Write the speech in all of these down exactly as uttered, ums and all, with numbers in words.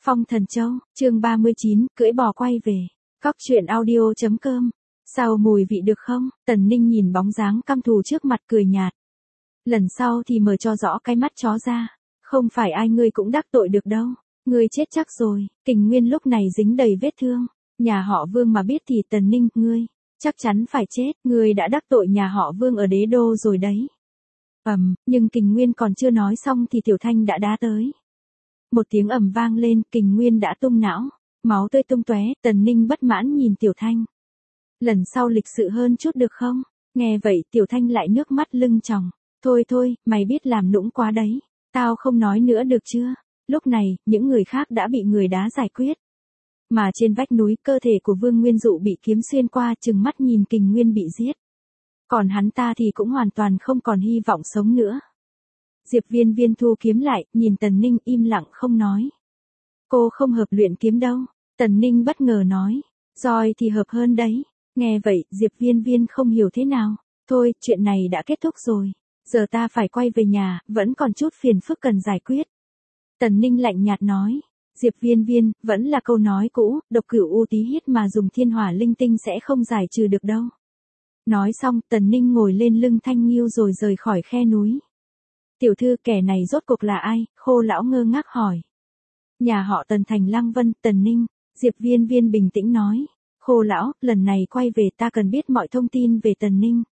Phong Thần Châu, chương ba mươi chín, cưỡi bò quay về. Cóc truyện audio chấm com. Sao mùi vị được không? Tần Ninh nhìn bóng dáng căm thù trước mặt cười nhạt. Lần sau thì mở cho rõ cái mắt chó ra. Không phải ai ngươi cũng đắc tội được đâu. Ngươi chết chắc rồi. Kình Nguyên lúc này dính đầy vết thương. Nhà họ Vương mà biết thì Tần Ninh, ngươi chắc chắn phải chết. Ngươi đã đắc tội nhà họ Vương ở đế đô rồi đấy. Ầm, nhưng Kình Nguyên còn chưa nói xong thì Tiểu Thanh đã đá tới. Một tiếng ầm vang lên, Kình Nguyên đã tung não, máu tươi tung tóe. Tần Ninh bất mãn nhìn Tiểu Thanh. Lần sau lịch sự hơn chút được không? Nghe vậy Tiểu Thanh lại nước mắt lưng tròng. Thôi thôi, mày biết làm nũng quá đấy. Tao không nói nữa được chưa? Lúc này, những người khác đã bị người đá giải quyết. Mà trên vách núi, cơ thể của Vương Nguyên Dụ bị kiếm xuyên qua, trừng mắt nhìn Kình Nguyên bị giết. Còn hắn ta thì cũng hoàn toàn không còn hy vọng sống nữa. Diệp Viên Viên thu kiếm lại, nhìn Tần Ninh im lặng không nói. Cô không hợp luyện kiếm đâu. Tần Ninh bất ngờ nói. Roi thì hợp hơn đấy. Nghe vậy, Diệp Viên Viên không hiểu thế nào. Thôi, chuyện này đã kết thúc rồi. Giờ ta phải quay về nhà, vẫn còn chút phiền phức cần giải quyết. Tần Ninh lạnh nhạt nói. Diệp Viên Viên, vẫn là câu nói cũ, độc cửu u tí hít mà dùng thiên hỏa linh tinh sẽ không giải trừ được đâu. Nói xong, Tần Ninh ngồi lên lưng Thanh Nghiêu rồi rời khỏi khe núi. Tiểu thư, kẻ này rốt cuộc là ai? Khô lão ngơ ngác hỏi. Nhà họ Tần thành Lăng Vân. Tần Ninh. Diệp Viên Viên bình tĩnh nói. Khô lão, lần này quay về ta cần biết mọi thông tin về Tần Ninh.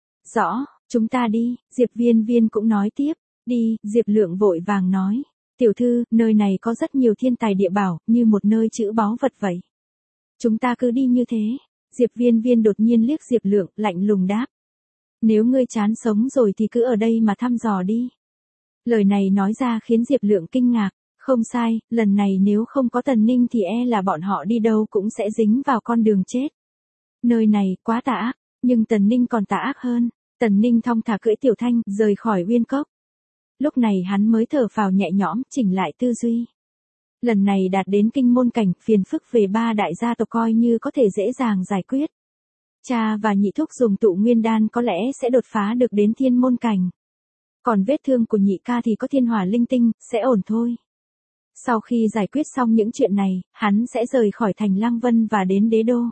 Rõ, chúng ta đi. Diệp Viên Viên cũng nói tiếp. Đi. Diệp Lượng vội vàng nói. Tiểu thư, nơi này có rất nhiều thiên tài địa bảo, như một nơi trữ báu vật vậy. Chúng ta cứ đi như thế. Diệp Viên Viên đột nhiên liếc Diệp Lượng, lạnh lùng đáp. Nếu ngươi chán sống rồi thì cứ ở đây mà thăm dò đi. Lời này nói ra khiến Diệp Lượng kinh ngạc. Không sai, lần này nếu không có Tần Ninh thì e là bọn họ đi đâu cũng sẽ dính vào con đường chết. Nơi này quá tà ác, nhưng Tần Ninh còn tà ác hơn. Tần Ninh thong thả cưỡi Tiểu Thanh rời khỏi Uyên Cốc. Lúc này hắn mới thở phào nhẹ nhõm, chỉnh lại tư duy. Lần này đạt đến kinh môn cảnh, phiền phức về ba đại gia tộc coi như có thể dễ dàng giải quyết. Cha và nhị thúc dùng tụ nguyên đan có lẽ sẽ đột phá được đến thiên môn cảnh. Còn vết thương của nhị ca thì có thiên hỏa linh tinh, sẽ ổn thôi. Sau khi giải quyết xong những chuyện này, hắn sẽ rời khỏi thành Lăng Vân và đến đế đô.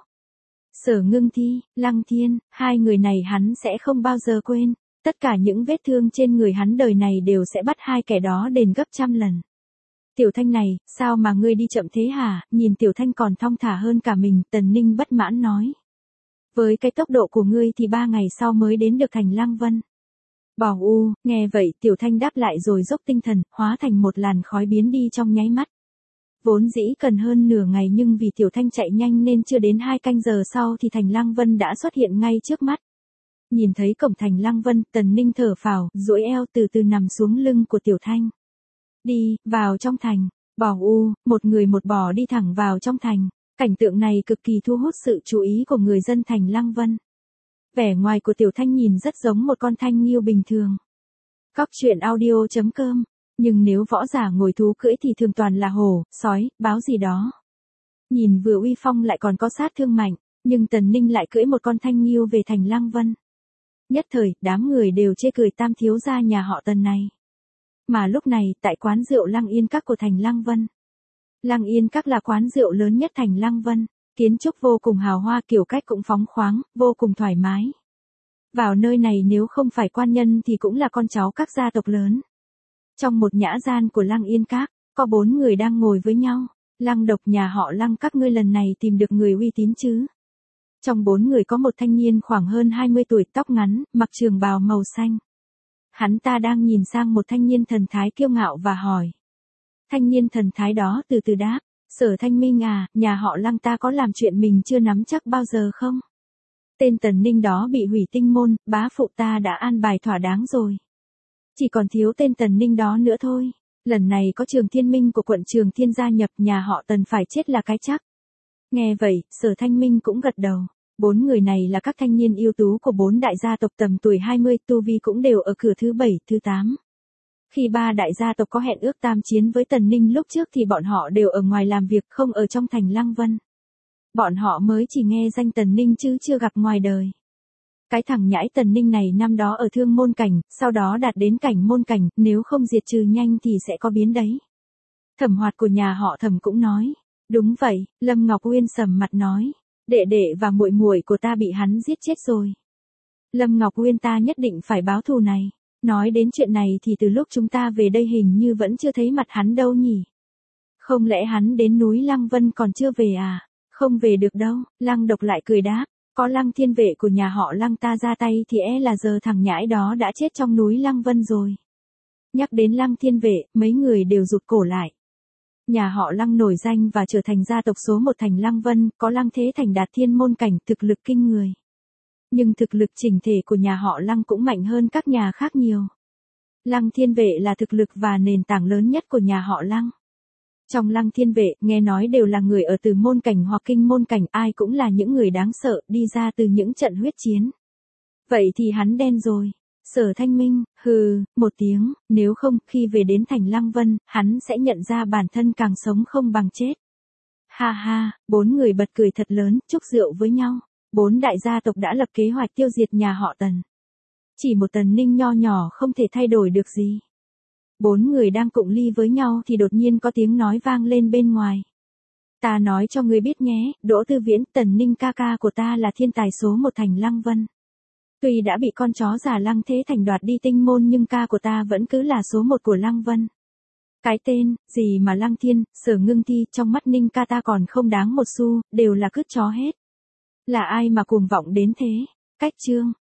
Sở Ngưng Thi, Lăng Thiên, hai người này hắn sẽ không bao giờ quên. Tất cả những vết thương trên người hắn đời này đều sẽ bắt hai kẻ đó đền gấp trăm lần. Tiểu Thanh này, sao mà ngươi đi chậm thế hả? Nhìn Tiểu Thanh còn thong thả hơn cả mình, Tần Ninh bất mãn nói. Với cái tốc độ của ngươi thì ba ngày sau mới đến được thành Lăng Vân. Bò u, nghe vậy Tiểu Thanh đáp lại rồi dốc tinh thần, hóa thành một làn khói biến đi trong nháy mắt. Vốn dĩ cần hơn nửa ngày nhưng vì Tiểu Thanh chạy nhanh nên chưa đến hai canh giờ sau thì thành Lăng Vân đã xuất hiện ngay trước mắt. Nhìn thấy cổng thành Lăng Vân, Tần Ninh thở phào, duỗi eo từ từ nằm xuống lưng của Tiểu Thanh. Đi, vào trong thành. Bò u, một người một bò đi thẳng vào trong thành. Cảnh tượng này cực kỳ thu hút sự chú ý của người dân thành Lăng Vân. Vẻ ngoài của Tiểu Thanh nhìn rất giống một con thanh nghiêu bình thường. Cóc truyện audio chấm com. Nhưng nếu võ giả ngồi thú cưỡi thì thường toàn là hổ, sói, báo gì đó. Nhìn vừa uy phong lại còn có sát thương mạnh, nhưng Tần Ninh lại cưỡi một con thanh nghiêu về thành Lăng Vân. Nhất thời, đám người đều chê cười tam thiếu gia nhà họ Tần này. Mà lúc này, tại quán rượu Lăng Yên Các của thành Lăng Vân. Lăng Yên Các là quán rượu lớn nhất thành Lăng Vân. Kiến trúc vô cùng hào hoa, kiểu cách cũng phóng khoáng, vô cùng thoải mái. Vào nơi này nếu không phải quan nhân thì cũng là con cháu các gia tộc lớn. Trong một nhã gian của Lăng Yên Các, có bốn người đang ngồi với nhau. Lăng Độc, nhà họ Lăng, các ngươi lần này tìm được người uy tín chứ? Trong bốn người có một thanh niên khoảng hơn hai mươi tuổi, tóc ngắn, mặc trường bào màu xanh. Hắn ta đang nhìn sang một thanh niên thần thái kiêu ngạo và hỏi. Thanh niên thần thái đó từ từ đáp. Sở Thanh Minh à, nhà họ Lăng ta có làm chuyện mình chưa nắm chắc bao giờ không? Tên Tần Ninh đó bị hủy tinh môn, bá phụ ta đã an bài thỏa đáng rồi. Chỉ còn thiếu tên Tần Ninh đó nữa thôi. Lần này có Trường Thiên Minh của quận Trường Thiên gia nhập, nhà họ Tần phải chết là cái chắc. Nghe vậy, Sở Thanh Minh cũng gật đầu. Bốn người này là các thanh niên ưu tú của bốn đại gia tộc tầm tuổi hai mươi, tu vi cũng đều ở cửa thứ bảy, thứ tám. Khi ba đại gia tộc có hẹn ước tam chiến với Tần Ninh lúc trước thì bọn họ đều ở ngoài làm việc, không ở trong thành Lăng Vân. Bọn họ mới chỉ nghe danh Tần Ninh chứ chưa gặp ngoài đời. Cái thằng nhãi Tần Ninh này năm đó ở thương môn cảnh, sau đó đạt đến cảnh môn cảnh, nếu không diệt trừ nhanh thì sẽ có biến đấy. Thẩm Hoạt của nhà họ Thẩm cũng nói. Đúng vậy, Lâm Ngọc Uyên sầm mặt nói. Đệ đệ và muội muội của ta bị hắn giết chết rồi. Lâm Ngọc Uyên ta nhất định phải báo thù này. Nói đến chuyện này thì từ lúc chúng ta về đây hình như vẫn chưa thấy mặt hắn đâu nhỉ. Không lẽ hắn đến núi Lăng Vân còn chưa về à? Không về được đâu, Lăng Độc lại cười đáp. Có Lăng Thiên Vệ của nhà họ Lăng ta ra tay thì e là giờ thằng nhãi đó đã chết trong núi Lăng Vân rồi. Nhắc đến Lăng Thiên Vệ, mấy người đều rụt cổ lại. Nhà họ Lăng nổi danh và trở thành gia tộc số một thành Lăng Vân, có Lăng Thế Thành đạt thiên môn cảnh, thực lực kinh người. Nhưng thực lực chỉnh thể của nhà họ Lăng cũng mạnh hơn các nhà khác nhiều. Lăng Thiên Vệ là thực lực và nền tảng lớn nhất của nhà họ Lăng. Trong Lăng Thiên Vệ, nghe nói đều là người ở từ môn cảnh hoặc kinh môn cảnh, ai cũng là những người đáng sợ, đi ra từ những trận huyết chiến. Vậy thì hắn đen rồi. Sở Thanh Minh, hừ, một tiếng, nếu không, khi về đến thành Lăng Vân, hắn sẽ nhận ra bản thân càng sống không bằng chết. Ha ha, bốn người bật cười thật lớn, chúc rượu với nhau. Bốn đại gia tộc đã lập kế hoạch tiêu diệt nhà họ Tần. Chỉ một Tần Ninh nho nhỏ không thể thay đổi được gì. Bốn người đang cụng ly với nhau thì đột nhiên có tiếng nói vang lên bên ngoài. Ta nói cho ngươi biết nhé, Đỗ Tư Viễn, Tần Ninh ca ca của ta là thiên tài số một thành Lăng Vân. Tuy đã bị con chó già Lăng Thế Thành đoạt đi tinh môn nhưng ca của ta vẫn cứ là số một của Lăng Vân. Cái tên, gì mà Lăng Thiên, Sở Ngưng Thi, trong mắt Ninh ca ta còn không đáng một xu, đều là cứt chó hết. Là ai mà cuồng vọng đến thế? Cách chương.